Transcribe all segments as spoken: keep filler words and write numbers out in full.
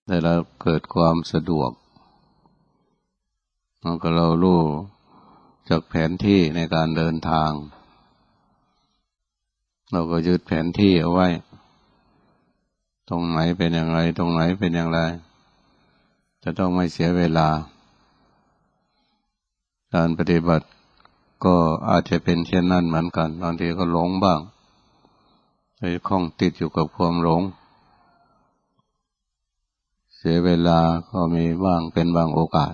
ได้รับเกิดความสะดวกแล้วก็เรารู้จากแผนที่ในการเดินทางเราก็ยึดแผนที่เอาไว้ตรงไหนเป็นอย่างไรตรงไหนเป็นอย่างไรจะต้องไม่เสียเวลาการปฏิบัติก็อาจจะเป็นเช่นนั้นเหมือนกันบางทีก็หลงบ้างไปคล้องติดอยู่กับความหลงเสียเวลาก็มีบ้างเป็นบางโอกาส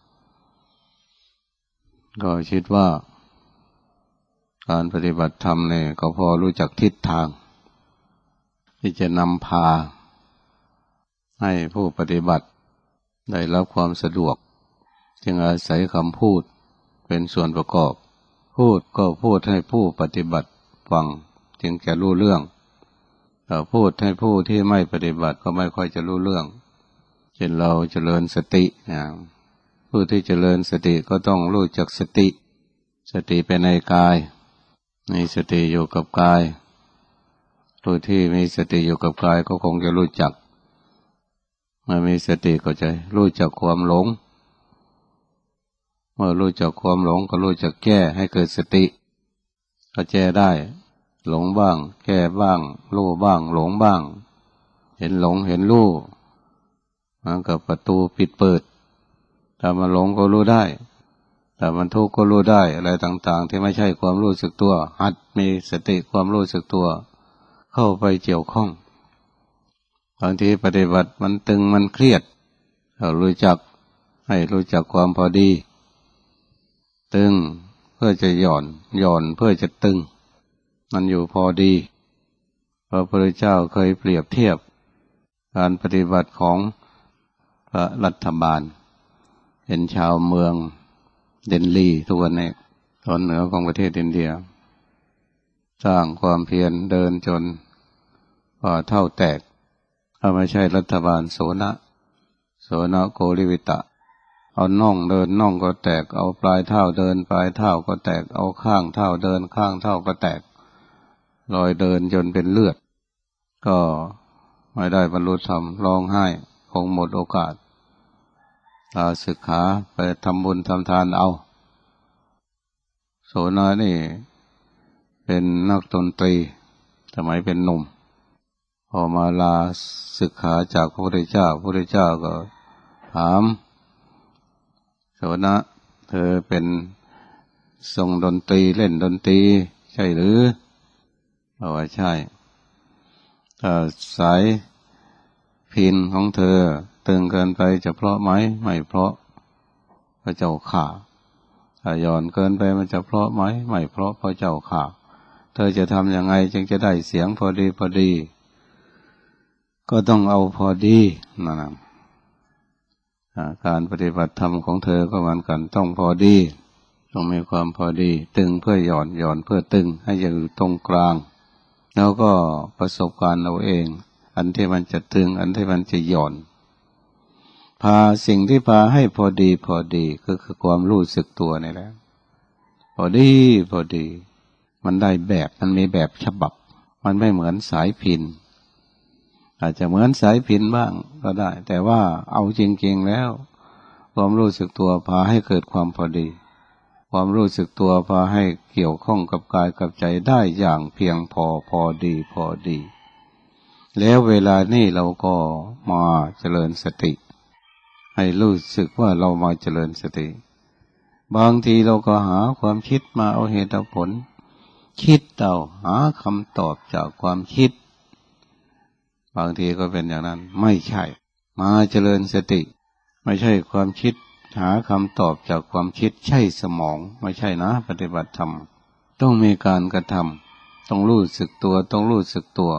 ก็คิดว่าการปฏิบัติธรรมเนี่ยก็พอรู้จักทิศทางที่จะนำพาให้ผู้ปฏิบัติได้รับความสะดวกจึงอาศัยคำพูดเป็นส่วนประกอบพูดก็พูดให้ผู้ปฏิบัติฟังจึงจะรู้เรื่องแต่พูดให้ผู้ที่ไม่ปฏิบัติก็ไม่ค่อยจะรู้เรื่องเช่นเราเจริญสตินะผู้ที่เจริญสติก็ต้องรู้จักสติสติเป็นในกายมีสติอยู่กับกายผู้ที่มีสติอยู่กับกายก็คงจะรู้จักเมื่อมีสติก็จะรู้จักความหลงเมื่อรู้จักความหลงก็รู้จักแก้ให้เกิดสติก็แก้ได้หลงบ้างแก้บ้างรู้บ้างหลงบ้างเห็นหลงเห็นรู้เหมือนกับประตูปิดเปิดถ้ามันหลงก็รู้ได้ถ้ามันทุกข์ก็รู้ได้อะไรต่างๆที่ไม่ใช่ความรู้สึกตัวหัดมีสติความรู้สึกตัวเข้าไปเกี่ยวข้องบางทีปฏิบัติมันตึงมันเครียดเรารู้จักให้รู้จักความพอดีตึงเพื่อจะหย่อนหย่อนเพื่อจะตึงมันอยู่พอดีพระพุทธเจ้าเคยเปรียบเทียบการปฏิบัติของพระรัฐบาลเป็นชาวเมืองเดนลีทุกวันนี้ตอนเหนือของประเทศอินเดียสร้างความเพียรเดินจนฝ่าเท้าแตกถ้าไม่ใช่รัฐบาลโสนะโสนะโกริวิตะเอาน่องเดินน่องก็แตกเอาปลายเท้าเดินปลายเท้าก็แตกเอาข้างเท้าเดินข้างเท้าก็แตกลอยเดินจนเป็นเลือดก็ไม่ได้บรรลุธรรมร้องไห้คงหมดโอกาสลาศึกษาไปทำบุญทำทานเอาโสนะนี่เป็นนักดนตรีสมัยเป็นหนุ่มพอมาลาศึกษาจากพระพุทธเจ้าพระพุทธเจ้าก็ถามโสนะเธอเป็นทรงดนตรีเล่นดนตรีใช่หรือบอกว่าใช่ถ้าสายพิณของเธอตึงเกินไปจะเพราะไหมไม่เพราะพระเจ้าข่าถ้าหย่อนเกินไปมันจะเพราะไหมไม่เพราะพระเจ้าข่าเธอจะทำยังไงจึงจะได้เสียงพอดีพอดีก็ต้องเอาพอดีนั่นนะการปฏิบัติธรรมของเธอก็เหมือนกันต้องพอดีต้องมีความพอดีตึงเพื่อหย่อนหย่อนเพื่อตึงให้อยู่ตรงกลางแล้วก็ประสบการณ์เราเองอันที่มันจะตึงอันที่มันจะหย่อนพาสิ่งที่พาให้พอดีพอดีก็คือความรู้สึกตัวนี่แหละพอดีพอดีมันได้แบบมันมีแบบฉบับมันไม่เหมือนสายพิณอาจจะเหมือนสายพิณบ้างก็ได้แต่ว่าเอาจริงๆแล้วความรู้สึกตัวพาให้เกิดความพอดีความรู้สึกตัวพาให้เกี่ยวข้องกับกายกับใจได้อย่างเพียงพอพอดีพอดีแล้วเวลานี้เราก็มาเจริญสติให้รู้สึกว่าเรามาเจริญสติบางทีเราก็หาความคิดมาเอาเหตุเอาผลคิดเอาหาคำตอบจากความคิดบางทีก็เป็นอย่างนั้นไม่ใช่มาเจริญสติไม่ใช่ความคิดหาคำตอบจากความคิดใช่สมองไม่ใช่นะปฏิบัติธรรมต้องมีการกระทำต้องรู้สึกตัวต้องรู้สึกตัว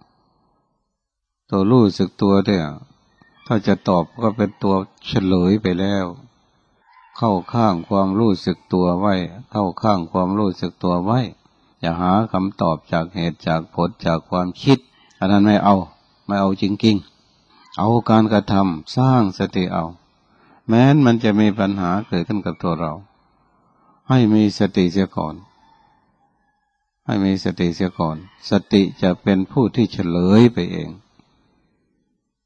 ตัวรู้สึกตัวเนี่ยถ้าจะตอบก็เป็นตัวเฉลยไปแล้วเข้าข้างความรู้สึกตัวไว้เข้าข้างความรู้สึกตัวไว้อย่าหาคำตอบจากเหตุจากผลจากความคิดอันนั้นไม่เอาไม่เอาจริงๆเอาการกระทำสร้างสติเอาแม้นมันจะมีปัญหาเกิดขึ้นกับตัวเราให้มีสติเสียก่อนให้มีสติเสียก่อนสติจะเป็นผู้ที่เฉลยไปเอง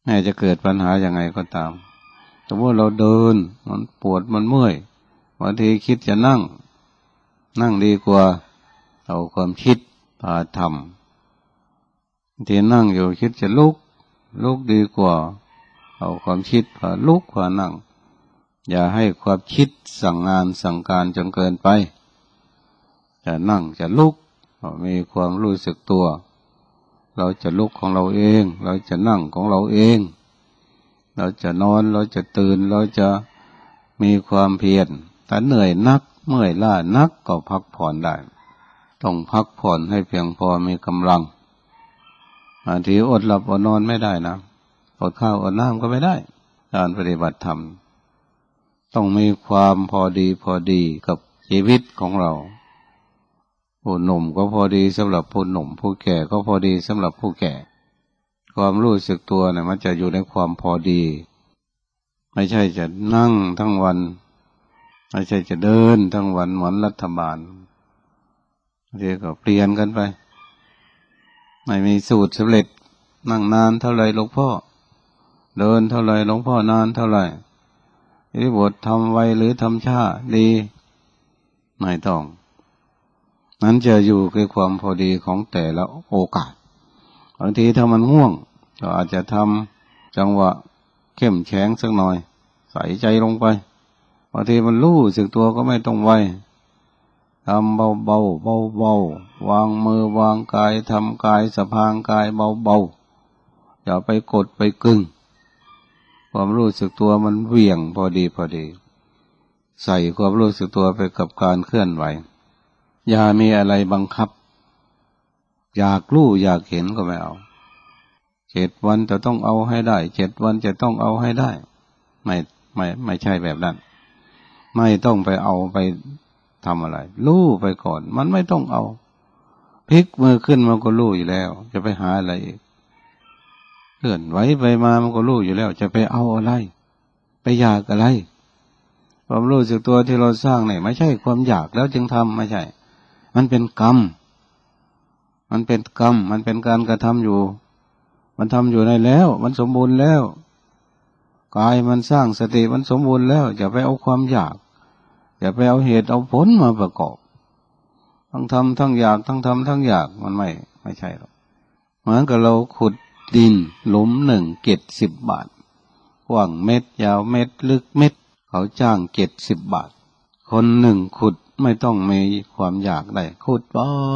แม้จะเกิดปัญหาอย่างไงก็ตามสมมติเราเดินมันปวดมันเมื่อยบางทีคิดจะนั่งนั่งดีกว่าเอาความคิดพาทำที่นั่งอยู่คิดจะลุกลุกดีกว่าเอาความคิดพาลุกพานั่งอย่าให้ความคิดสั่งงานสั่งการจนเกินไปจะนั่งจะลุกมีความรู้สึกตัวเราจะลุกของเราเองเราจะนั่งของเราเองเราจะนอนเราจะตื่นเราจะมีความเพียรถ้าเหนื่อยนักเมื่อยล้านักก็พักผ่อนได้ต้องพักผ่อนให้เพียงพอมีกำลังบางทีอดหลับอดนอนไม่ได้นะอดข้าวอดน้ำก็ไม่ได้การปฏิบัติธรรมต้องมีความพอดีพอดีกับชีวิตของเราผู้หนุ่มก็พอดีสำหรับผู้หนุ่มผู้แก่ก็พอดีสำหรับผู้แก่ความรู้สึกตัวเนี่ยมันจะอยู่ในความพอดีไม่ใช่จะนั่งทั้งวันไม่ใช่จะเดินทั้งวันเหมือนรัฐบาลเรียกก็เปลี่ยนกันไปไม่มีสูตรสำเร็จนั่งนานเท่าไรหลวงพ่อเดินเท่าไรหลวงพ่อนานเท่าไรอิริบททำไวหรือทำช้าดีไม่ต้องนั้นจะอยู่ในความพอดีของแต่ละโอกาสบางทีถ้ามันง่วงก็อาจจะทำจังหวะเข้มแข็งสักหน่อยใส่ใจลงไปบางทีมันรู้สึกตัวก็ไม่ต้องไวทำเบาเบาเบาเบาวางมือวางกายทำกายสะพางกายเบาเบาอย่าไปกดไปกึ่งความรู้สึกตัวมันเหวี่ยงพอดีพอดีใส่ความรู้สึกตัวไปกับการเคลื่อนไหวอย่ามีอะไรบังคับอยากรู้อยากเห็นก็ไม่เอาเจ็ดวันจะต้องเอาให้ได้เจ็ดวันจะต้องเอาให้ได้ไม่ไม่ไม่ใช่แบบนั้นไม่ต้องไปเอาไปทำอะไรรู้ไปก่อนมันไม่ต้องเอาพลิกมือขึ้นมันก็รู้อยู่แล้วจะไปหาอะไรอีกเคลื่อนไหวไปมามันก็รู้อยู่แล้วจะไปเอาอะไรไปอยากอะไรความรู้สึกตัวที่เราสร้างเนี่ยไม่ใช่ความอยากแล้วจึงทำไม่ใช่มันเป็นกรรมมันเป็นกรรมมันเป็นการกระทำอยู่มันทำอยู่ในแล้วมันสมบูรณ์แล้วกายมันสร้างสติมันสมบูรณ์แล้วอย่าไปเอาความอยากอย่าไปเอาเหตุเอาผลมาประกอบทั้งทำทั้งอยากทั้งทำทั้งอยากมันไม่ไม่ใช่หรอกเหมือนกับเราขุดดินหลุมหนึ่งเก็ดสิบบาทกว้างเม็ดยาวเม็ดลึกเม็ดเขาจ้างเก็ดสิบบาทคนหนึ่งขุดไม่ต้องมีความอยากได้ขุดไป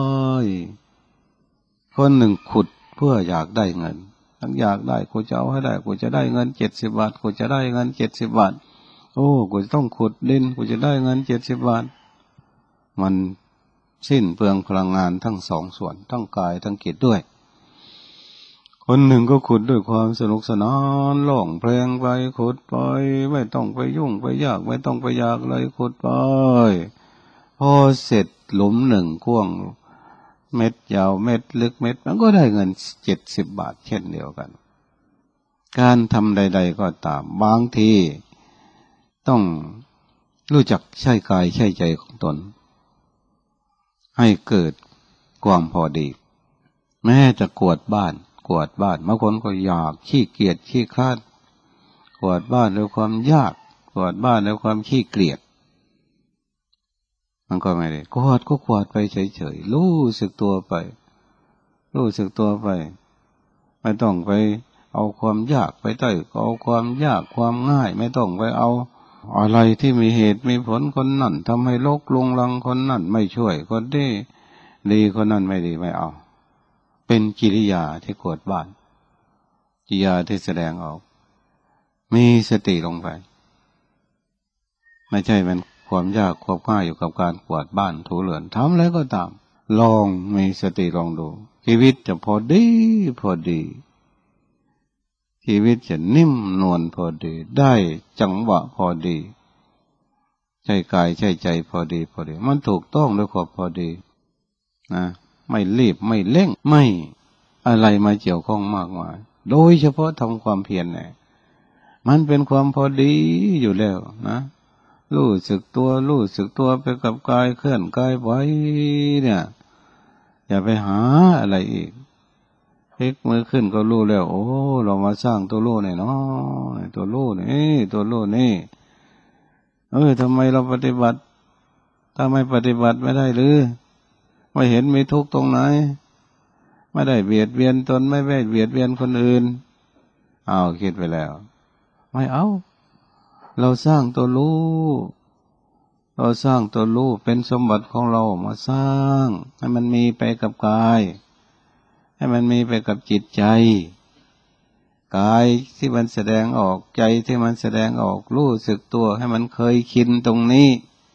คนหนึ่งขุดเพื่ออยากได้เงินทั้งอยากได้กูจะเอาให้ได้กูจะได้เงินเจ็ดสิบบาทกูจะได้เงินเจ็ดสิบบาทโอ้กูจะต้องขุดดินกูจะได้เงินเจ็ดสิบบาทมันสิ้นเปลืองพลังงานทั้งสองส่วนทั้งกายทั้งจิตด้วยคนหนึ่งก็ขุดด้วยความสนุกสนานร้องเพลงไปขุดไปไม่ต้องไปยุ่งไปยากไม่ต้องไปอยากเลยขุดไปพอเสร็จหลุมหนึ่งกว้างเม็ดยาวเม็ดลึกเม็ดมันก็ได้เงินเจ็ดสิบบาทเช่นเดียวกันการทำใดๆก็ตามบางทีต้องรู้จักใช้กายใช้ใจของตนให้เกิดความพอดีแม้จะกวาดบ้านกวาดบ้านบางคนก็อยากขี้เกียจขี้คร้านกวาดบ้านด้วยความยากกวาดบ้านด้วยความขี้เกียจมันก็ไม่ได้กวาดก็กวาดไปเฉยๆรู้สึกตัวไปรู้สึกตัวไปไม่ต้องไปเอาความยากไปใต้เอาความยากความง่ายไม่ต้องไปเอาอะไรที่มีเหตุมีผลคนนั่นทำให้โลกลุงลังคนนั่นไม่ช่วยคนนี้ดีคนนั้นไม่ดีไม่เอาเป็นกิริยาที่กวาดบ้านกิริยาที่แสดงออกมีสติลงไปไม่ใช่เป็นความยากความง่ายอยู่กับการกวาดบ้านถูเรือนทำแล้วก็ตามลองมีสติลองดูชีวิตจะพอดีพอดีชีวิตจะนิ่มนวลพอดีได้จังหวะพอดีใช่กายใช่ใจพอดีพอดีมันถูกต้องด้วยความพอดีนะไม่รีบไม่เร่งไม่อะไรมาเกี่ยวข้องมากมายโดยเฉพาะทำความเพียรเนี่ยมันเป็นความพอดีอยู่แล้วนะรู้สึกตัวรู้สึกตัวไปกับกายเคลื่อนกายไหวเนี่ยอย่าไปหาอะไรอีกพลิกมือขึ้นก็รู้แล้วโอ้เรามาสร้างตัวรู้เนี่ยเนาะตัวรู้นี่ตัวรู้นี่เออทำไมเราปฏิบัติถ้าไม่ปฏิบัติไม่ได้หรือไม่เห็นมีทุกข์ตรงไหนไม่ได้เบียดเบียนตนไม่ได้เบียดเบียนคนอื่นอ้าวคิดไปแล้วไม่เอาเราสร้างตัวรู้เราสร้างตัวรู้เป็นสมบัติของเรามาสร้างให้มันมีไปกับกายให้มันมีไปกับจิตใจกายที่มันแสดงออกใจที่มันแสดงออกรู้สึกตัวให้มันเคยชินตรงนี้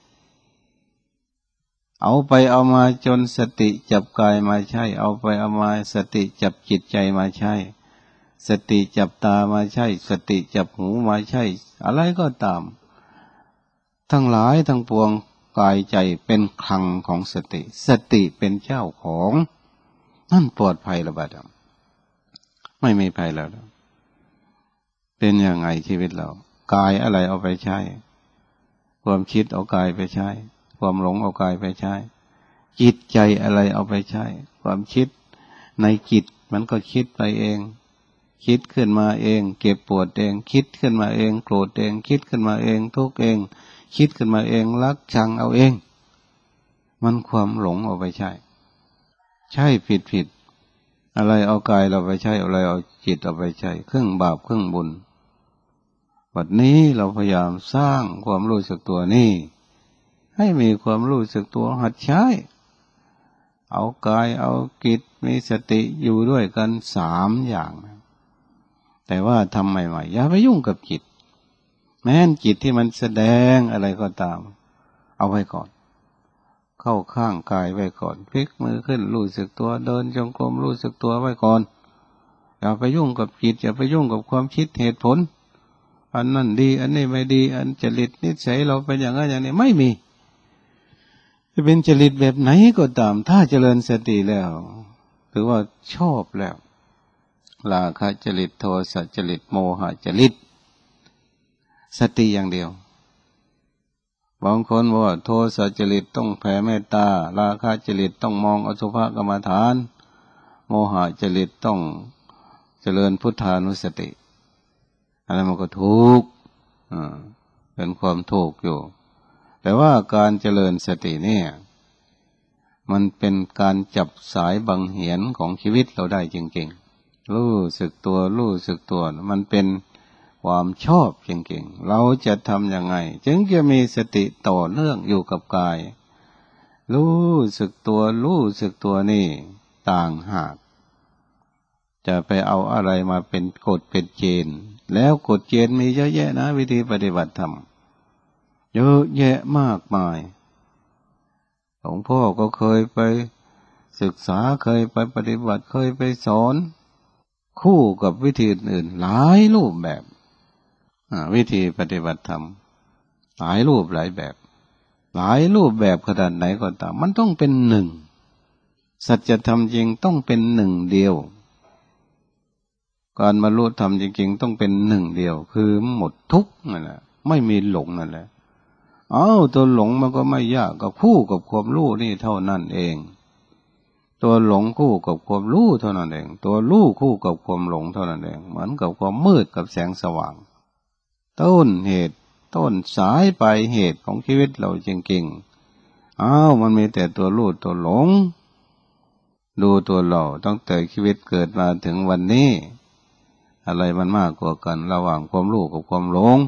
เอาไปเอามาจนสติจับกายมาใช่เอาไปเอามาสติจับจิตใจมาใช่สติจับตามาใช่สติจับหูมาใช่อะไรก็ตามทั้งหลายทั้งปวงกายใจเป็นคลังของสติสติเป็นเจ้าของนั่นปลอดภัยระบาดไม่มีภัยแล้วเป็นยังไงชีวิตเรากายอะไรเอาไปใช้ความคิดเอากายไปใช้ความหลงเอากายไปใช้จิตใจอะไรเอาไปใช้ความคิดในจิตมันก็คิดไปเองคิดขึ้นมาเองเก็บปวดเองคิดขึ้นมาเองโกรธเองคิดขึ้นมาเองทุกข์เองคิดขึ้นมาเองรักชังเอาเองมันความหลงเอาไปใช้ใช่ผิดผิดอะไรเอากายเราไปใช้อะไรเอาจิตเอาไปใช้เครื่องบาปเครื่องบุญวันนี้เราพยายามสร้างความรู้สึกตัวนี่ให้มีความรู้สึกตัวหัดใช้เอากายเอาจิตมีสติอยู่ด้วยกันสามอย่างแต่ว่าทำใหม่ๆอย่าไปยุ่งกับจิตแม้นจิตที่มันแสดงอะไรก็ตามเอาไว้ก่อนเข้าข้างกายไว้ก่อนพลิกมือขึ้นรู้สึกตัวเดินจงกรมรู้สึกตัวไว้ก่อนอย่าไปยุ่งกับจิตอย่าไปยุ่งกับความคิดเหตุผลอันนั้นดีอันนี้ไม่ดีอันจริตนิสัยเราเป็นอย่างนั้นอย่างนี้ไม่มีจะเป็นจริตแบบไหนก็ตามถ้าเจริญสติแล้วถือว่าชอบแล้วราคะจริตโทสะจริตโมหะจริตสติอย่างเดียวบางคนบอกว่าโทสะจริตต้องแผ่เมตตาราคะจริตต้องมองอสุภกรรมฐานโมหะจริตต้องเจริญพุทธานุสติอันนั้นมันก็ถูกอ่าเป็นความถูกอยู่แต่ว่าการเจริญสติเนี่ยมันเป็นการจับสายบังเหียนของชีวิตเราได้จริงๆรู้สึกตัวรู้สึกตัวมันเป็นความชอบจริงๆเราจะทำยังไงจึงจะมีสติต่อเนื่องอยู่กับกายรู้สึกตัวรู้สึกตัวนี่ต่างหากจะไปเอาอะไรมาเป็นกฎเป็นเกณฑ์แล้วกฎเกณฑ์มีเยอะแยะนะวิธีปฏิบัติธรรมเยอะแยะมากมายหลวงพ่อก็เคยไปศึกษาเคยไปปฏิบัติเคยไปสอนคู่กับวิธีอื่นหลายรูปแบบวิธีปฏิบัติธรรมหลายรูปหลายแบบหลายรูปแบบขนาดไหนก็ตามมันต้องเป็นหนึ่งสัจธรรมจริงต้องเป็นหนึ่งเดียวการบรรลุธรรมจริงๆต้องเป็นหนึ่งเดียวคือหมดทุกข์นั่นแหละไม่มีหลงนั่นแหละเอ้าตัวหลงมันก็ไม่ยากกับคู่กับความรู้นี่เท่านั้นเองตัวหลงคู่กับความรู้เท่านั้นเองตัวรู้คู่กับความหลงเท่านั้นเองเหมือนกับความมืดกับแสงสว่างต้นเหตุต้นสายปลายเหตุของชีวิตเราจริงๆอ้าวมันมีแต่ตัวรู้ตัวหลงดูตัวเราตั้งแต่ชีวิตเกิดมาถึงวันนี้อะไรมันมากกว่ากันระหว่างความรู้กับความหลง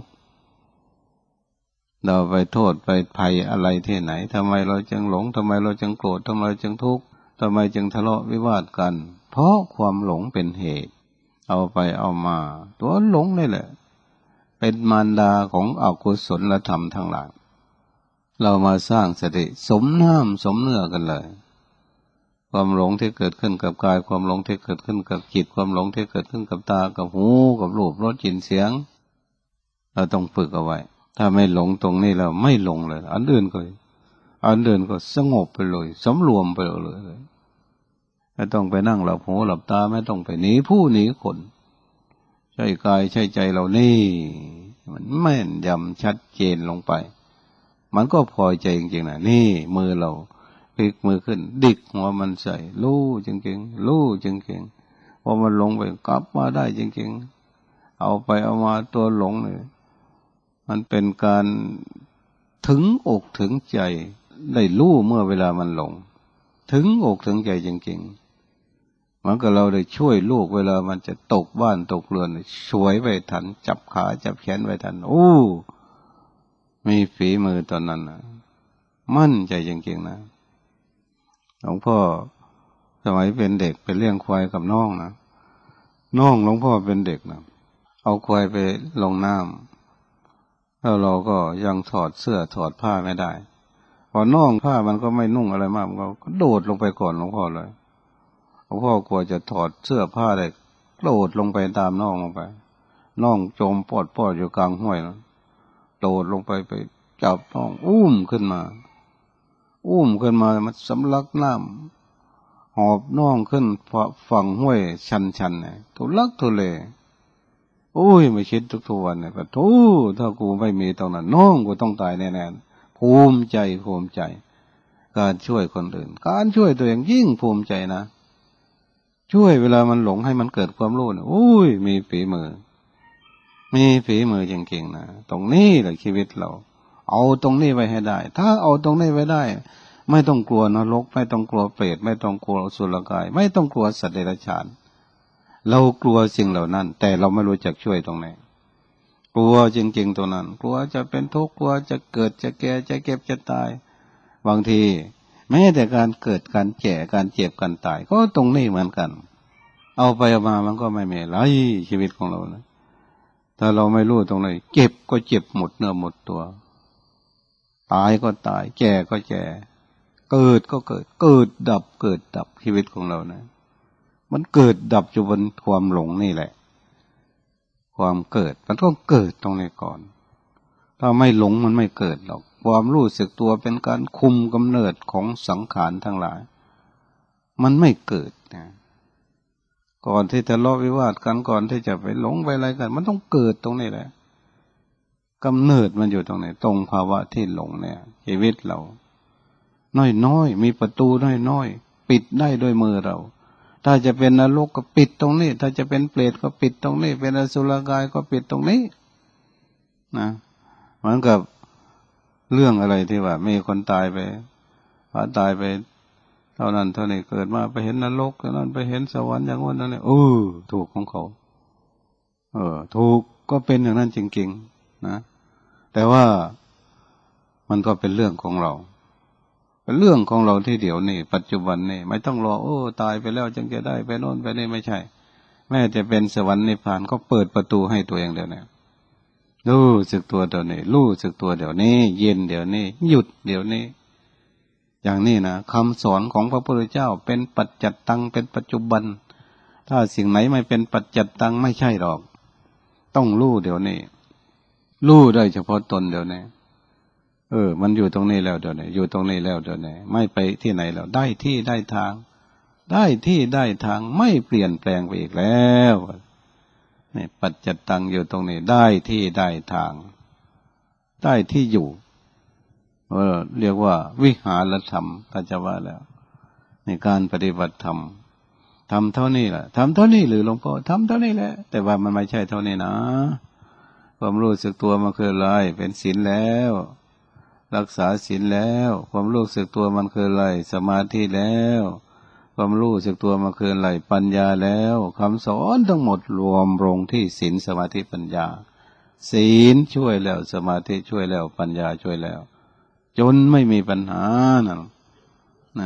เราไปโทษไปภัยอะไรที่ไหนทำไมเราจึงหลงทำไมเราจึงโกรธทำไมจึงทุกข์ทำไมจึงทะเลาะวิวาทกันเพราะความหลงเป็นเหตุเอาไปเอามาตัวหลงนี่แหละเป็นมารดาของอกุศลธรรมทั้งหลายเรามาสร้างสติสมน้ำสมเนื้อกันเลยความหลงที่เกิดขึ้นกับกายความหลงที่เกิดขึ้นกับจิตความหลงที่เกิดขึ้นกับตากับหูกับรูปรสกลิ่นเสียงเราต้องฝึกเอาไว้ถ้าไม่หลงตรงนี้เราไม่หลงเลยอันอื่นก็อันอื่นก็สงบไปเลยสำรวมไปเลยไม่ต้องไปนั่งหลับหูหลับตาไม่ต้องไปหนีผู้หนีคนใช่กายใช่ใจเรานี่มันแม่นยำชัดเจนลงไปมันก็พอใจจริงๆนะนี่มือเราพลิกมือขึ้นดิกหัวมันใส่ลู่จริงๆลู่จริงๆพอมันหลงไปกลับมาได้จริงๆเอาไปเอามาตัวหลงเนี่ยมันเป็นการถึงอกถึงใจได้รู้เมื่อเวลามันหลงถึงอกถึงใจจริงๆเหมือนกับเราได้ช่วยลูกเวลามันจะตกบ้านตกเรือนช่วยไว้ทันจับขาจับแขนไว้ทันโอ้มีฝีมือตอนนั้นนะมั่นใจจริงๆนะหลวงพ่อสมัยเป็นเด็กไปเลี้ยงควายกับน้องนะน้องหลวงพ่อเป็นเด็กนะเอาควายไปลงน้ำแล้วเราก็ยังถอดเสื้อถอดผ้าไม่ได้พอน้องผ้ามันก็ไม่นุ่งอะไรมากมันก็โดดลงไปก่อนหลวงพ่อเลยหลวงพ่อกลัวจะถอดเสื้อผ้าได้โดดลงไปตามน้องลงไปน้องจมปอดปอดอยู่กลางห้วยนะโดดลงไปไปจับน้องอุ้มขึ้นมาอุ้มขึ้นมามันสำลักน้ำหอบน้องขึ้นฝั่งห้วยชันๆเนี่ยทุลักทุเลโอ้ยไม่คิดทุกๆวันเนี่ยก็ทูถ้ากูไม่มีตรงนั้นน้องกูต้องตายแน่ๆภูมิใจภูมิใจการช่วยคนอื่นการช่วยตัวเองยิ่งภูมิใจนะช่วยเวลามันหลงให้มันเกิดความรู้เนี่ยโอ้ยมีฝีมือมีฝีมือจริงๆนะตรงนี้แหละชีวิตเราเอาตรงนี้ไว้ให้ได้ถ้าเอาตรงนี้ไว้ได้ไม่ต้องกลัวนรกไม่ต้องกลัวเปรตไม่ต้องกลัวอสุรกายไม่ต้องกลัวสัตว์เดรัจฉานเรากลัวสิ่งเหล่านั้นแต่เราไม่รู้จักช่วยตรงไหนกลัวจริงๆตรงนั้นกลัวจะเป็นทุกข์กลัวจะเกิดจะแก่จะเก็บจะตายบางทีแม้แต่การเกิดการแก่การเจ็บการตายก็ตรงนี้เหมือนกันเอาไปเอามามันก็ไม่มีไรชีวิตของเรานะถ้าเราไม่รู้ตรงไหนเจ็บก็เจ็บหมดเนื้อหมดตัวตายก็ตายแก่ก็แก่เกิดก็เกิดเกิดดับเกิดดับชีวิตของเรานะมันเกิดดับอยู่บนความหลงนี่แหละความเกิดมันต้องเกิดตรงนี้ก่อนถ้าไม่หลงมันไม่เกิดหรอกความรู้สึกตัวเป็นการคุมกำเนิดของสังขารทั้งหลายมันไม่เกิดนะก่อนที่จะทะเลาะวิวาทกันก่อนที่จะไปหลงไปอะไรกันมันต้องเกิดตรงนี้แหละกำเนิดมันอยู่ตรงไหนตรงภาวะที่หลงเนี่ยชีวิตเราน้อยๆมีประตูน้อยๆปิดได้ด้วยมือเราถ้าจะเป็นนรกก็ปิดตรงนี้ถ้าจะเป็นเปรตก็ปิดตรงนี้เป็นอสุรกายก็ปิดตรงนี้นะเหมือนกับเรื่องอะไรที่ว่ามีคนตายไปพอตายไปเท่านั้นเท่านี้เกิดมาไปเห็นนรกเท่านั้นไปเห็นสวรรค์อย่างนั้นนั่นเออถูกของเขาเออถูกก็เป็นอย่างนั้นจริงๆนะแต่ว่ามันก็เป็นเรื่องของเราเป็นเรื่องของเราที่เดี๋ยวนี้ปัจจุบันนี่ไม่ต้องรอโอ้ตายไปแล้วจึงจะได้ไปโน่นไปนี่ไม่ใช่แม้จะเป็นสวรรค์นิพพานก็เปิดประตูให้ตัวเองเดี๋ยวนี้รู้สึกตัวเดี๋ยวนี้รู้สึกตัวเดี๋ยวนี้เย็นเดี๋ยวนี้หยุดเดี๋ยวนี้อย่างนี้นะคำสอนของพระพุทธเจ้าเป็นปัจจัตตังเป็นปัจจุบันถ้าสิ่งไหนไม่เป็นปัจจัตตังไม่ใช่หรอกต้องรู้เดี๋ยวนี้รู้ได้เฉพาะตนเดี๋ยวนี้เออมันอยู่ตรงนี้แล้วเดี๋ยวนี้อยู่ตรงนี้แล้วเดี๋ยวนี้ไม่ไปที่ไหนแล้วได้ที่ได้ทางได้ที่ได้ทางไม่เปลี่ยนแปลงไปอีกแล้วนี่ปัจจัตตังอยู่ตรงนี้ได้ที่ได้ทางได้ที่อยู่เออเรียกว่าวิหารธรรมถ้าจะว่าแล้วในการปฏิบัติธรรมทำเท่านี้แหละทำเท่านี้หรือหลวงพ่อทำเท่านี้แหละแต่ว่ามันไม่ใช่เท่านี้นะความรู้สึกตัวมันคืออะไรเป็นศีลแล้วรักษาศีลแล้วความรู้สึกตัวมันคืออะไรสมาธิแล้วความรู้สึกตัวมันคืออะไรปัญญาแล้วคำสอนทั้งหมดรวมลงที่ศีลสมาธิปัญญาศีลช่วยแล้วสมาธิช่วยแล้วปัญญาช่วยแล้วจนไม่มีปัญหานะนะ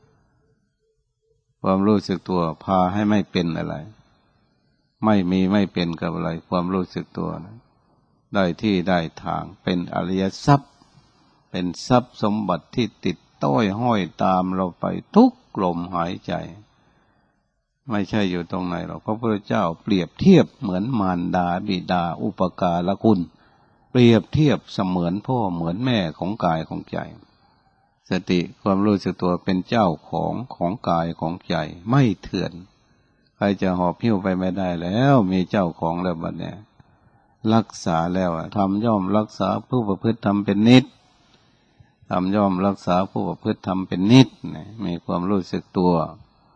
ความรู้สึกตัวพาให้ไม่เป็นอะไรไม่มีไม่เป็นกับอะไรความรู้สึกตัวนะได้ที่ได้ทางเป็นอริยทรัพย์เป็นทรัพย์สมบัติที่ติดต้อยห้อยตามเราไปทุกลมหายใจไม่ใช่อยู่ตรงไหนหรอกพระพุทธเจ้าเปรียบเทียบเหมือนมารดาบิดาอุปการะคุณเปรียบเทียบเสมือนพ่อเหมือนแม่ของกายของใจสติความรู้สึกตัวเป็นเจ้าของของกายของใจไม่เถื่อนใครจะหอบหิ้วไปไม่ได้แล้วมีเจ้าของแล้วบัดนี้รักษาแล้วทำย่อมรักษาผู้ประพฤติทำเป็นนิจทำย่อมรักษาผู้ประพฤติทำเป็นนิจมีความรู้สึกตัว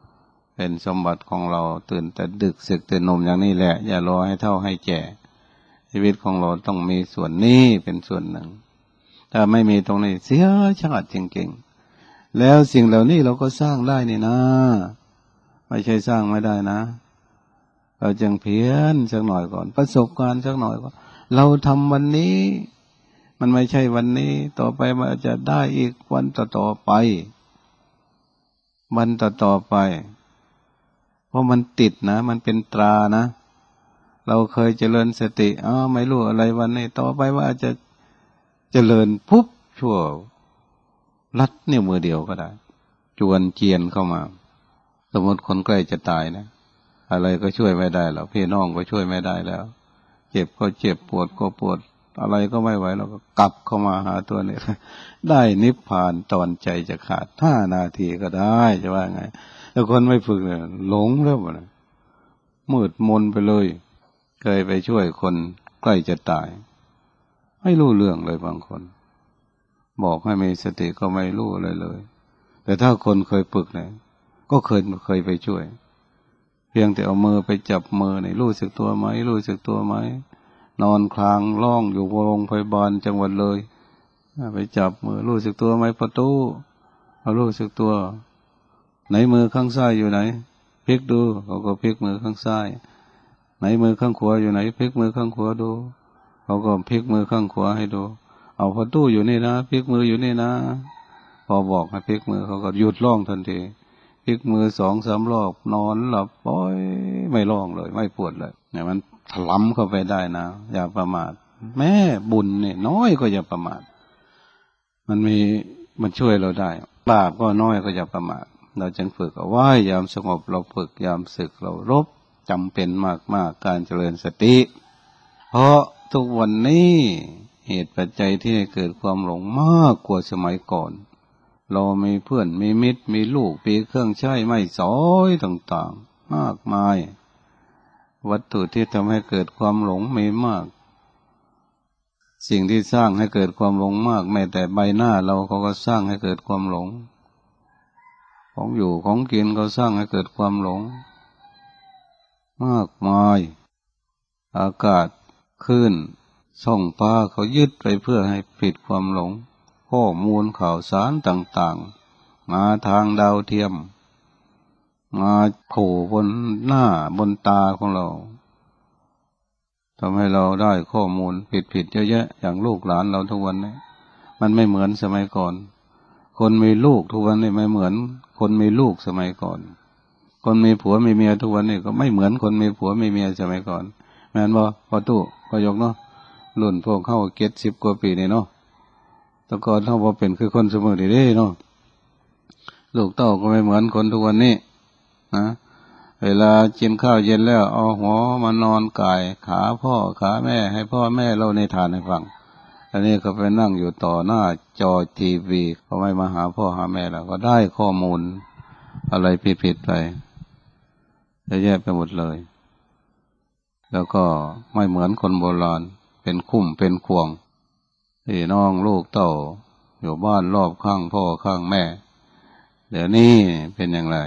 เป็นสมบัติของเราตื่นแต่ดึกสึกตื่นนมอย่างนี้แหละอย่ารอให้เฒ่าให้แก่ชีวิตของเราต้องมีส่วนนี้เป็นส่วนหนึ่งถ้าไม่มีตรงนี้เสียชาติจริงๆแล้วสิ่งเหล่านี้เราก็สร้างได้นี่นะไม่ใช่สร้างไม่ได้นะเราจึงเพียรสักหน่อยก่อนประสบการณ์สักหน่อยก่อนเราทำวันนี้มันไม่ใช่วันนี้ต่อไปมันจะได้อีกวันต่อๆไปวันต่อๆไปเพราะมันติดนะมันเป็นตรานะเราเคยเจริญสติอ้าวไม่รู้อะไรวันนี้ต่อไปว่าจะเจริญปุ๊บชั่วลัดนิ้วมือเดียวก็ได้จวนเจียนเข้ามาสมมติคนใกล้จะตายนะอะไรก็ช่วยไม่ได้แล้วพี่น้องก็ช่วยไม่ได้แล้วเจ็บก็เจ็บปวดก็ปวดอะไรก็ไม่ไหวเราก็กลับเข้ามาหาตัวนี้ได้นิพพานตอนใจจะขาดห้านาทีก็ได้จะว่าไงแล้วคนไม่ฝึกเนี่ยหลงแล้วนะมืดมนไปเลยเคยไปช่วยคนใกล้จะตายไม่รู้เรื่องเลยบางคนบอกให้มีสติก็ไม่รู้อะไรเลยแต่ถ้าคนเคยฝึกเนี่ยก็เคยเคยไปช่วยเพียงแต่เอามือไปจับมือเนี่ยรู้สึกตัวไหมรู้สึกตัวไหมนอนคลางร้องอยู่โรงพยาบาลจังหวัดเลยไปจับมือรู้สึกตัวไหมประตูเอารู้สึกตัวไหนมือข้างซ้ายอยู่ไหนพลิกดูเขาก็พลิกมือข้างซ้ายไหนมือข้างขวาอยู่ไหนพลิกมือข้างขวาดูเขาก็พลิกมือข้างขวาให้ดูเอาประตูอยู่นี่นะพลิกมืออยู่นี่นะพอบอกให้พลิกมือเขาก็หยุดร้องทันทีพลิกมือสองสามรอบนอนหลับปล่อยไม่ร้องเลยไม่ปวดเลยเนี่ยมันถลำเข้าไปได้นะอย่าประมาทแม่บุญเนี่ยน้อยก็อย่าประมาทมันมีมันช่วยเราได้บาปก็น้อยก็อย่าประมาทเราจึงฝึกเอาไว้ยามสงบเราฝึกยามศึกเรารบจำเป็นมากๆการเจริญสติเพราะทุกวันนี้เหตุปัจจัยที่ให้เกิดความหลงมากกว่าสมัยก่อนเรามีเพื่อนมีมิตรมีลูกมีเครื่องใช้ไม่สอยต่างๆมากมายวัตถุที่ทำให้เกิดความหลงมีมากสิ่งที่สร้างให้เกิดความหลงมากแม้แต่ใบหน้าเราเขาก็สร้างให้เกิดความหลงของอยู่ของกินเขาสร้างให้เกิดความหลงมากมายอากาศคลื่นช่องฟ้าเขายึดไปเพื่อให้ผิดความหลงข้อมูลข่าวสารต่างๆมาทางดาวเทียมมาโผล่บนหน้าบนตาของเราทำให้เราได้ข้อมูลผิดๆเยอะแยะอย่างลูกหลานเราทุกวันนี้มันไม่เหมือนสมัยก่อนคนมีลูกทุกวันนี้ไม่เหมือนคนมีลูกสมัยก่อนคนมีผัวมีเมียทุกวันนี้ก็ไม่เหมือนคนมีผัวมีเมียสมัยก่อนแม่นบ่พอตู้พอยกเนาะรุ่นพวกเข้าเก็ตสิบกว่าปีนี่เนาะแต่ก่อนเขาพอเป็นคือคนสมัยนี้เด้เนาะลูกเต้าก็ไม่เหมือนคนทุกวันนี้นะเวลากินข้าวเย็นแล้วเอาหัวมานอนก่ายขาพ่อขาแม่ให้พ่อแม่เล่าในทานให้ฟังอันนี้ก็ไปนั่งอยู่ต่อหน้าจอทีวีเขาไม่มาหาพ่อหาแม่แล้วก็ได้ข้อมูลอะไรผิดๆไปเยอะแยะไปหมดเลยแล้วก็ไม่เหมือนคนโบราณเป็นคุ้มเป็นควงพี่น้องลูกเต้าอยู่บ้านรอบข้างพ่อข้างแม่เดี๋ยวนี้เป็นอย่างไร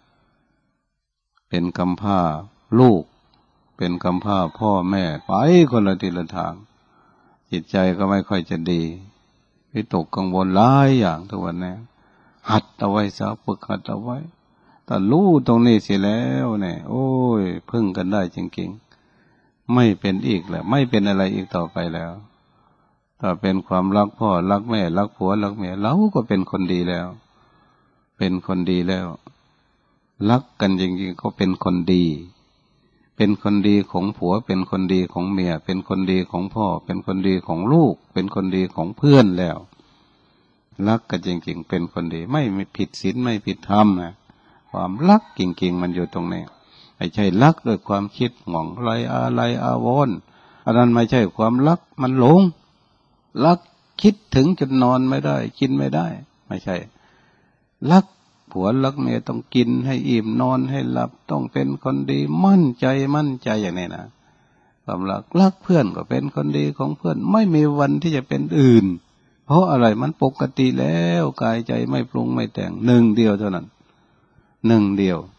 เป็นกำพร้าลูกเป็นกำพร้าพ่อแม่ไปคนละทิศละทางจิตใจก็ไม่ค่อยจะดีวิตกกังวลหลายอย่างทุกวันนี้หัดเอาไว้ซะฝึกหัดเอาไว้แต่รู้ตรงนี้เสียแล้วเนี่ยโอ้ยพึ่งกันได้จริงๆไม่เป็นอีกแล้วไม่เป็นอะไรอีกต่อไปแล้วถ้าเป็นความรักพ่อรักแม่รักผัวรักเมียเราก็เป็นคนดีแล้วเป็นคนดีแล้วรักกันจริงๆก็เป็นคนดีเป็นคนดีของผัวเป็นคนดีของเมียเป็นคนดีของพ่อเป็นคนดีของลูกเป็นคนดีของเพื่อนแล้วรักกันจริงๆเป็นคนดีไม่ผิดศีลไม่ผิดธรรมนะความรักจริงๆมันอยู่ตรงนี้ไม่ใช่รักด้วยความคิดหวังอะไรอะไรอาวรณ์อันนั้นไม่ใช่ความรักมันหลงรักคิดถึงจนนอนไม่ได้กินไม่ได้ไม่ใช่รักผัวรักเมียต้องกินให้อิ่มนอนให้หลับต้องเป็นคนดีมั่นใจมั่นใจอย่างนี้นะความรักรักเพื่อนก็เป็นคนดีของเพื่อนไม่มีวันที่จะเป็นอื่นเพราะอะไรมันปกติแล้วกายใจไม่ปรุงไม่แต่งหนึ่งเดียวเท่านั้นหนึ่งเดียว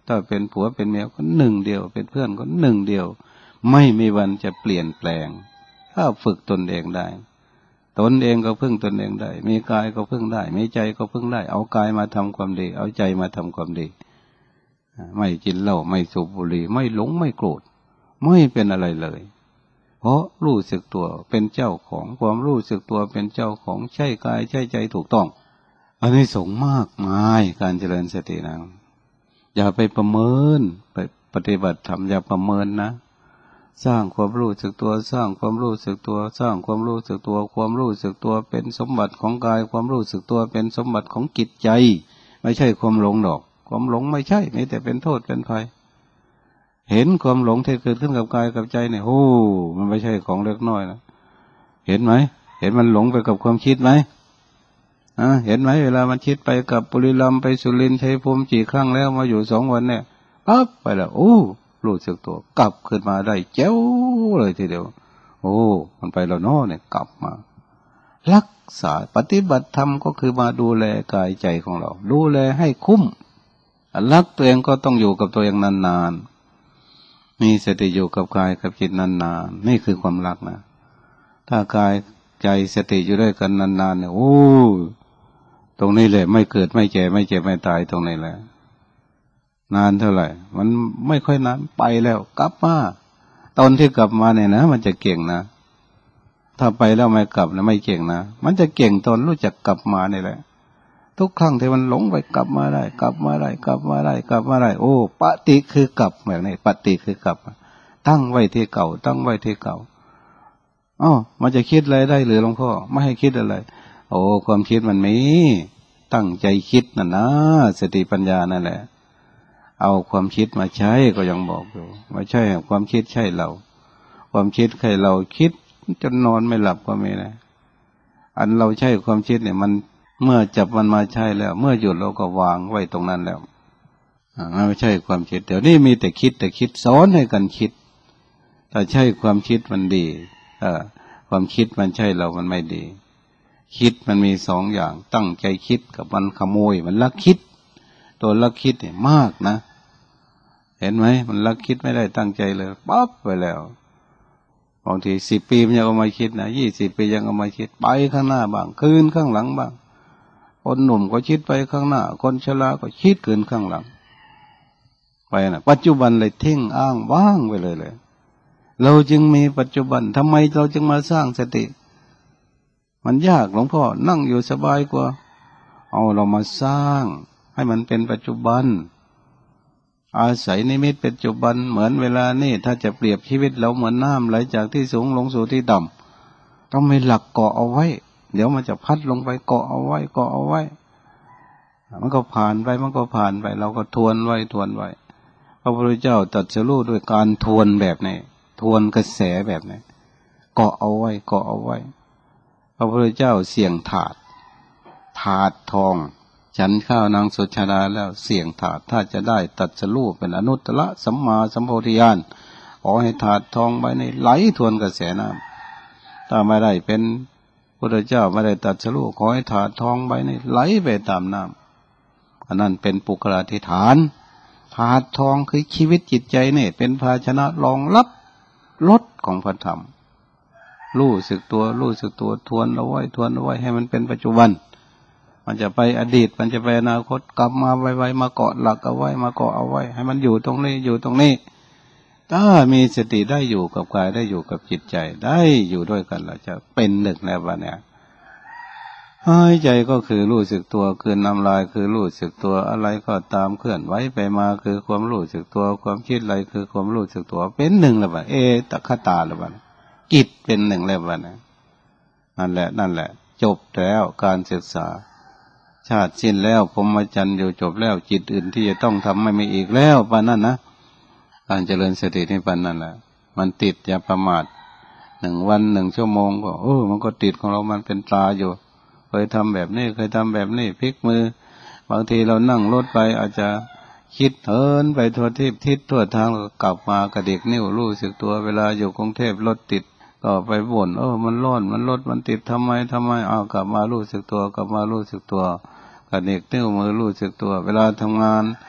ถ้าเป็นผัวเป็นเมียก็หนึ่งเดียวเป็นเพื่อนก็หนึ่งเดียวไม่มีวันจะเปลี่ยนแปลงถ้าฝึกตนเองได้ตนเองก็พึ่งตนเองได้มีกายก็พึ่งได้มีใจก็พึ่งได้เอากายมาทำความดีเอาใจมาทำความดีไม่กินเหล้าไม่สูบบุหรี่ไม่หลงไม่โกรธไม่เป็นอะไรเลยเพราะรู้สึกตัวเป็นเจ้าของความรู้สึกตัวเป็นเจ้าของใช่กายใช่ใจถูกต้องอันนี้สงมากมายการเจริญสตินะอย่าไปประเมินไปปฏิบัติธรรมอย่าประเมินนะสร้างความรู้สึกตัวสร้างความรู้สึกตัวสร้างความรู้สึกตัวความรู้สึกตัวเป็นสมบัติของกายความรู้สึกตัวเป็นสมบัติของจิตใจไม่ใช่ความหลงดอกความหลงไม่ใช่มีแต่เป็นโทษเป็นภัยเห็นความหลงที่เกิดขึ้นกับกายกับใจเนี่ยโอ้มันไม่ใช่ของเล็กน้อยนะเห็นไหมเห็นมันหลงไปกับความคิดไหมอ่าเห็นไหมเวลามันคิดไปกับบุรีรัมย์ไปสุรินทร์ชัยภูมิกี่ครั้งแล้วมาอยู่สองวันเนี่ยปั๊บไปแล้วโอ้รู้สึกตัวกลับขึ้นมาได้เจ้าเลยทีเดียวโอ้มันไปแล้วเนาะเนี่ยกลับมารักษาปฏิบัติธรรมก็คือมาดูแลกายใจของเราดูแลให้คุ้มรักตัวเองก็ต้องอยู่กับตัวเองนานๆมีสติอยู่กับกายกับจิตนานๆนี่คือความรักนะถ้ากายใจสติอยู่ด้วยกันนานๆเนี่ยโอ้ตรงนี้เลยไม่เกิดไม่แก่ไม่เจ็บไม่ตายตรงนี้แหละนานเท่าไหร่มันไม่ค่อยนานไปแล้วกลับมาตอนที่กลับมาเนี่ยนะมันจะเก่งนะถ้าไปแล้วไม่กลับนะไม่เก่งนะมันจะเก่งตอนรู้จักกลับมานี่แหละทุกครั้งที่มันหลงไปกลับมาได้กลับมาได้กลับมาได้กลับมาได้โอ้ปฏิคือกลับแบบนี้ปฏิคือกลับตั้งไว้ที่เก่าตั้งไว้ที่เก่าอ๋อมันจะคิดอะไรได้หรือหลวงพ่อไม่ให้คิดอะไรโอ้ความคิดมันมีตั้งใจคิดน่ะนะสติปัญญานั่นแหละเอาความคิดมาใช้ก็ยังบอกอยู่ไม่ใช่ความคิดใช่เราความคิดใครเราคิดจนนอนไม่หลับก็มีนะอันเราใช้ความคิดเนี่ยมันเมื่อจับมันมาใช้แล้วเมื่อหยุดเราก็วางไว้ตรงนั้นแล้วไม่ใช่ความคิดเดี๋ยวนี้มีแต่คิดแต่คิดสอนให้กันคิดถ้าใช่ความคิดมันดีถ้าความคิดมันใช่เรามันไม่ดีคิดมันมีสองอย่างตั้งใจคิดกับมันขโมยมันลักคิดตัวลักคิดเนี่ยมากนะเห็นไหมมันลักคิดไม่ได้ตั้งใจเลยปั๊บไปแล้วบางทีสิบปีมันยังเอามาคิดนะยี่สิบปียังเอามาคิดไปข้างหน้าบ้างคืนข้างหลังบ้างคนหนุ่มก็คิดไปข้างหน้าคนชราก็คิดคืนข้างหลังไปนะปัจจุบันเลยทิ้งอ้างว่างไปเลยเลยเราจึงมีปัจจุบันทำไมเราจึงมาสร้างสติมันยากหลวงพ่อนั่งอยู่สบายกว่าเอาเรามาสร้างให้มันเป็นปัจจุบันอาศัยนิมิตปัจจุบันเหมือนเวลานี่ถ้าจะเปรียบชีวิตเราเหมือนน้ำไหลจากที่สูงลงสู่ที่ต่ำต้องมีหลักเกาะเอาไว้เดี๋ยวมันจะพัดลงไปเกาะเอาไว้เกาะเอาไว้มันก็ผ่านไปมันก็ผ่านไปเราก็ทวนไว้ทวนไว้พระพุทธเจ้าตรัสรู้ด้วยการทวนแบบนี้ทวนกระแสแบบนี้เกาะเอาไว้เกาะเอาไว้พระพุทธเจ้าเสี่ยงถาดถาดทองฉันข้าวนางสุชาดาแล้วเสี่ยงถาดถ้าจะได้ตรัสรู้เป็นอนุตตรสัมมาสัมโพธิญาณขอให้ถาดทองใบนี้ไหลทวนกระแสน้ำถ้าไม่ได้เป็นพุทธเจ้าไม่ได้ตรัสรู้ขอให้ถาดทองใบนี้ไหลไปตามน้ำอันนั้นเป็นปุคลาธิฐานถาดทองคือชีวิตจิตใจนี่เป็นภาชนะรองรับรสของพระธรรมรู้สึกตัวรู้สึกตัวทวนเอาไว้ทวนเอาไว้ให้มันเป็นปัจจุบันมันจะไปอดีตมันจะไปอนาคตกลับมาไวๆมาเกาะหลักเอาไว้มาเกาะเอาไว้ให้มันอยู่ตรงนี้อยู่ตรงนี้ถ้ามีสติได้อยู่กับกายได้อยู่กับจิตใจได้อยู่ด้วยกันเราจะเป็นหนึ่งแล้ววันนี้หายใจก็คือรู้สึกตัวคืนน้ำลายคือรู้สึกตัวอะไรก็ตามเคลื่อนไหวไปมาคือความรู้สึกตัวความคิดอะไรคือความรู้สึกตัวเป็นหนึ่งแล้ววันเอตคตาแล้ววันจิตเป็นหนึ่งแล้ววันนี้นั่นแหละนั่นแหละจบแล้วการศึกษาชาติสิ้นแล้วพรหมจรรย์อยู่จบแล้วจิตอื่นที่จะต้องทำไม่มีอีกแล้วปานนั้นนะการเจริญสตินี่ปานนั้นแหละมันติดอย่าประมาทหนึ่งวันหนึ่งชั่วโมงก็เออมันก็ติดของเรามันเป็นตราอยู่เคยทำแบบนี้เคยทำแบบนี้พลิกมือบางทีเรานั่งรถไปอาจจะคิดเหินไปทั่วทิศทิศทั่วทางกลับมากระดิกนิ้วรู้สึกตัวเวลาอยู่กรุงเทพรถติดก็ไปบ่นเออมันร้อนมันรถมันติดทำไมทำไมเอากลับมารู้สึกตัวกลับมารู้สึกตัวกระดิกนิ้วมือรู้สึกตัวเวลาทำงาน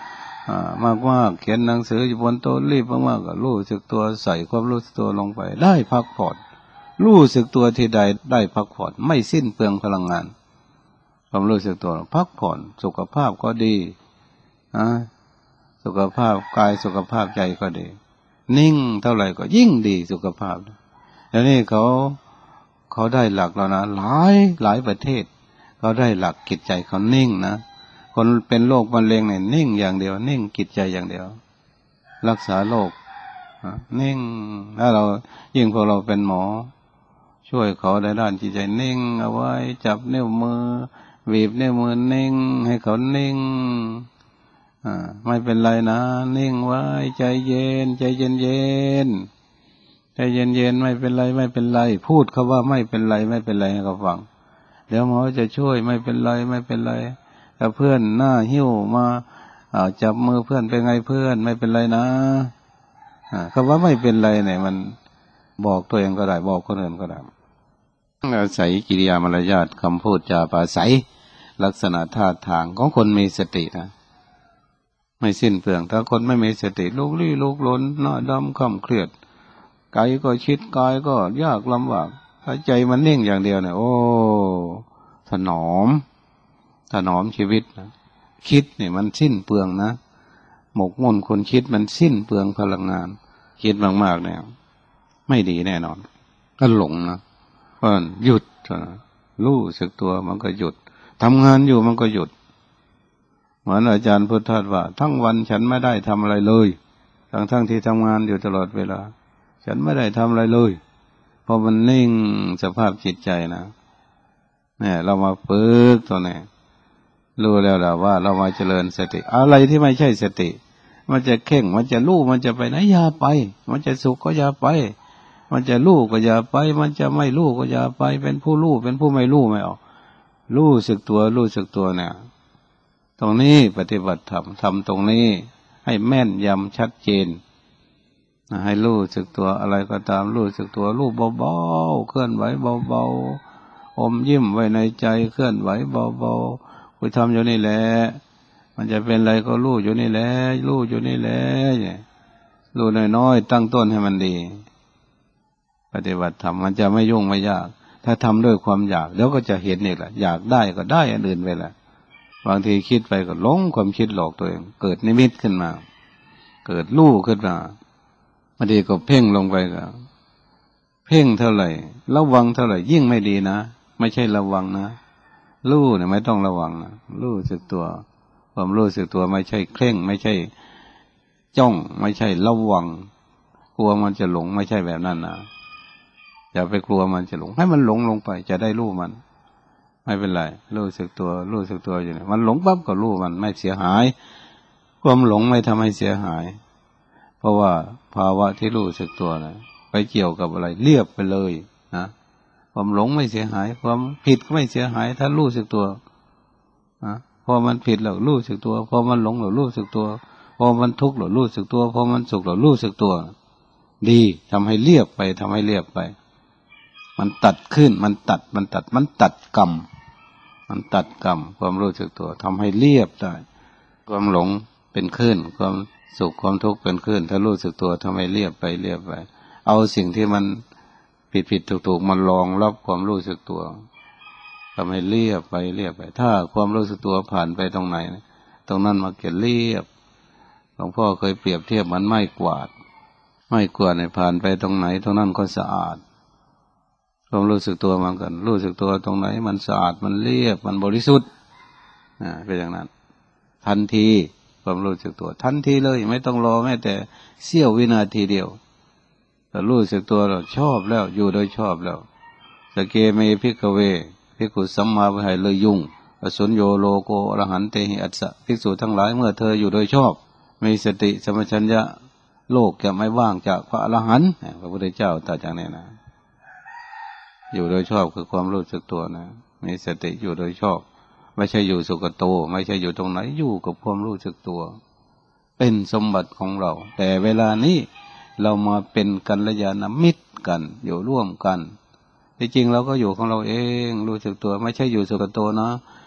มากมากเขียนหนังสืออยู่บนโต๊ะรีบมากมากก็รู้สึกตัวใส่ความรู้สึกตัวลงไปได้พักผ่อนรู้สึกตัวที่ใดได้พักผ่อนไม่สิ้นเปลืองพลังงานความรู้สึกตัวพักผ่อนสุขภาพก็ดีนะสุขภาพกายสุขภาพใจก็ดีนิ่งเท่าไหร่ก็ยิ่งดีสุขภาพแล้วนี่เขาเขาได้หลักแล้วนะหลายหลายประเทศเขาได้หลักจิตใจเขานิ่งนะคนเป็นโรคมะเร็งเนี่ยนิ่งอย่างเดียวนิ่งจิตใจอย่างเดียวรักษาโรคนิ่งถ้าเรายิ่งพวกเราเป็นหมอช่วยเขาในด้านจิตใจนิ่งเอาไว้จับนิ้วมือบีบนิ้วมือนิ่งให้เขานิ่งอ่าไม่เป็นไรนะนิ่งไว้ใจเย็นใจเย็นเย็นใจเย็นเย็นไม่เป็นไรไม่เป็นไรพูดคำว่าไม่เป็นไรไม่เป็นไรให้เขาฟังเดี๋ยวหมอจะช่วยไม่เป็นไรไม่เป็นไรถ้าเพื่อนหน้าหิ้วมาอ่าจับมือเพื่อนเป็นไงเพื่อนไม่เป็นไรนะอ่าคำว่าไม่เป็นไรเนี่ยมันบอกตัวเองก็ได้บอกคนอื่นก็ได้อาศัยกิริยามารยาทคำพูดจาปราศัยลักษณะท่าทางของคนมีสตินะไม่สิ้นเปลืองถ้าคนไม่มีสติลุกลี้ลุกลนหน้าดำค่ำเครียดกายก็คิดกายก็ยากลำบากถ้าใจมันนิ่งอย่างเดียวเนี่ยโอ้ถนอมถนอมชีวิตนะคิดเนี่ยมันสิ้นเปลืองนะหมกมุ่นคนคิดมันสิ้นเปลืองพลังงานคิดมากๆเนี่ยไม่ดีแน่นอนก็หลงนะเพราะหยุดรู้สึกตัวมันก็หยุดทำงานอยู่มันก็หยุดเหมือนอาจารย์พุทธทาสว่าทั้งวันฉันไม่ได้ทำอะไรเลยทั้งทั้งที่ทำงานอยู่ตลอดเวลาฉันไม่ได้ทำอะไรเลยเพราะมันนิ่งสภาพจิตใจนะเนี่ยเรามาฝึกตัวนี้รู้แล้วล่ะว่าเรามาเจริญสติอะไรที่ไม่ใช่สติมันจะเข่งมันจะรู้มันจะไปไหนอย่าไปมันจะสุขก็อย่าไปมันจะรู้ก็อย่าไปมันจะไม่รู้ก็อย่าไปเป็นผู้รู้เป็นผู้ไม่รู้ไม่เอารู้สึกตัวรู้สึกตัวเนี่ยตรงนี้ปฏิบัติธรรมทำตรงนี้ให้แม่นยำชัดเจนให้รู้สึกตัวอะไรก็ตามรู้สึกตัวรู้เบาๆเคลื่อนไหวเบาๆอมยิ้มไว้ในใจเคลื่อนไหวเบาๆคุยทำอยู่นี่แหละมันจะเป็นอะไรก็รู้อยู่นี่แหละรู้อยู่นี่แหละรู้น้อยๆตั้งต้นให้มันดีปฏิบัติธรรมมันจะไม่ยุ่งไม่ยากถ้าทำด้วยความอยากเดี๋ยวก็จะเห็นอีกแหละอยากได้ก็ได้อันอื่นไปแหละบางทีคิดไปก็หลงความคิดหลอกตัวเองเกิดนิมิตขึ้นมาเกิดรู้ขึ้นมาบางทีก็เพ่งลงไปก็เพ่งเท่าไหร่ระวังเท่าไหร่ยิ่งไม่ดีนะไม่ใช่ระวังนะรู้เนี่ยไม่ต้องระวังนะรู้สึกตัวความรู้สึกตัวไม่ใช่เคร่งไม่ใช่จ้องไม่ใช่ระวังกลัวมันจะหลงไม่ใช่แบบนั้นนะอย่าไปกลัวมันจะหลงให้มันหลงลงไปจะได้รู้มันไม่เป็นไรรู้สึกตัวรู้สึกตัวอยู่เนี่ยมันหลงปั๊บก็รู้มันไม่เสียหายความหลงไม่ทำให้เสียหายเพราะว่าภาวะที่รู้สึกตัวนะไปเกี่ยวกับอะไรเรียบไปเลยนะความหลงไม่เสียหายความผิดก็ไม่เสียหายถ้ารู้สึกตัวนะพอมันผิดเรารู้สึกตัวพอมันหลงเรารู้สึกตัวพอมันทุกข์เรารู้สึกตัวพอมันสุขเรารู้สึกตัวดีทำให้เรียบไปทำให้เรียบไปมันตัดขึ้นมันตัดมันตัดมันตัดกรรมมันตัดกรรมความรู้สึกตัวทำให้เรียบได้ความหลงเป็นคลื่นความสุขความทุกข์เป็นคลื่นถ้ารู้สึกตัวทำให้เรียบไปเรียบไปเอาสิ่งที่มันผิดผิดถูกถูกมันรองรับความรู้สึกตัวทำให้เรียบไปเรียบไปถ้าความรู้สึกตัวผ่านไปตรงไหนตรงนั้นมันเกิดเรียบหลวงพ่อเคยเปรียบเทียบมันไม้กวาดไม้กวาดเนี่ยผ่านไปตรงไหนตรงนั้นก็สะอาดความรู้สึกตัวเหมือนกันรู้สึกตัวตรงไหนมันสะอาดมันเรียบมันบริสุทธิ์อ่าเป็นอย่างนั้นทันทีความรู้สึกตัวทันทีเลยไม่ต้องรอแม้แต่เสี้ยววินาทีเดียวแต่รู้สึกตัวเราชอบแล้วอยู่โดยชอบแล้วสเกเมภิกขเวภิกขุสัมมาวิหัยเลยยุ่งอสุญโยโลโกอรหันเตหิอัสสะภิกษุทั้งหลายเมื่อเธออยู่โดยชอบมีสติสัมปชัญญะโลกจะไม่ว่างจากพระอรหันต์พระพุทธเจ้าตรัสอย่างนี้นะอยู่โดยชอบคือความรู้สึกตัวนะมีสติอยู่โดยชอบไม่ใช่อยู่สุกโตไม่ใช่อยู่ตรงไหนอยู่กับความรู้สึกตัวเป็นสมบัติของเราแต่เวลานี้เรามาเป็นกัลยาณมิตรกันอยู่ร่วมกันที่จริงเราก็อยู่ของเราเองรู้สึกตัวไม่ใช่อยู่สุกโตนะ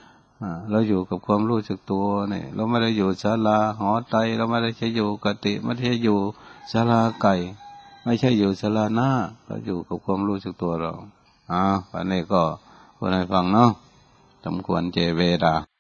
เราอยู่กับความรู้สึกตัวเนี่ยเราไม่ได้อยู่ศาลาหอไตรเราไม่ได้ใช้อยู่กติไม่ใช่อยู่ศาลาไก่ไม่ใช่อยู่ศาลาหน้าเราอยู่กับความรู้สึกตัวเราอ่าวันนี้ก็พูดให้ฟังเนาะสมควรเจเวดา